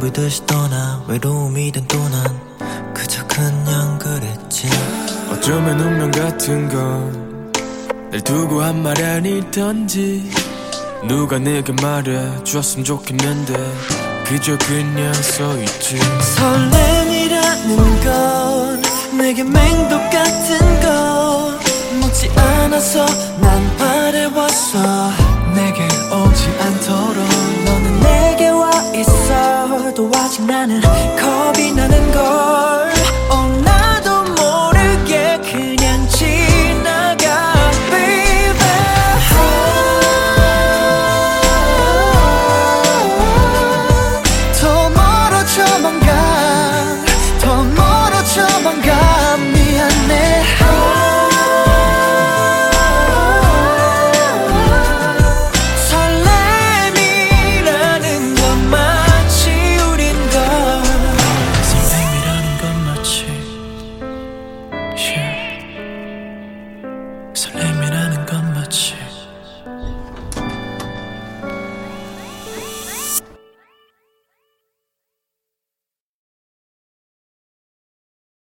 불듯이 떠나 외로움이든 또 난 그저 그냥 그랬지. 어쩌면 운명 같은 건 날 두고 한 말 아니던지 누가 내게 말해주었으면 좋겠는데 그저 그냥 써있지. 설렘이라는 건 내게 맹독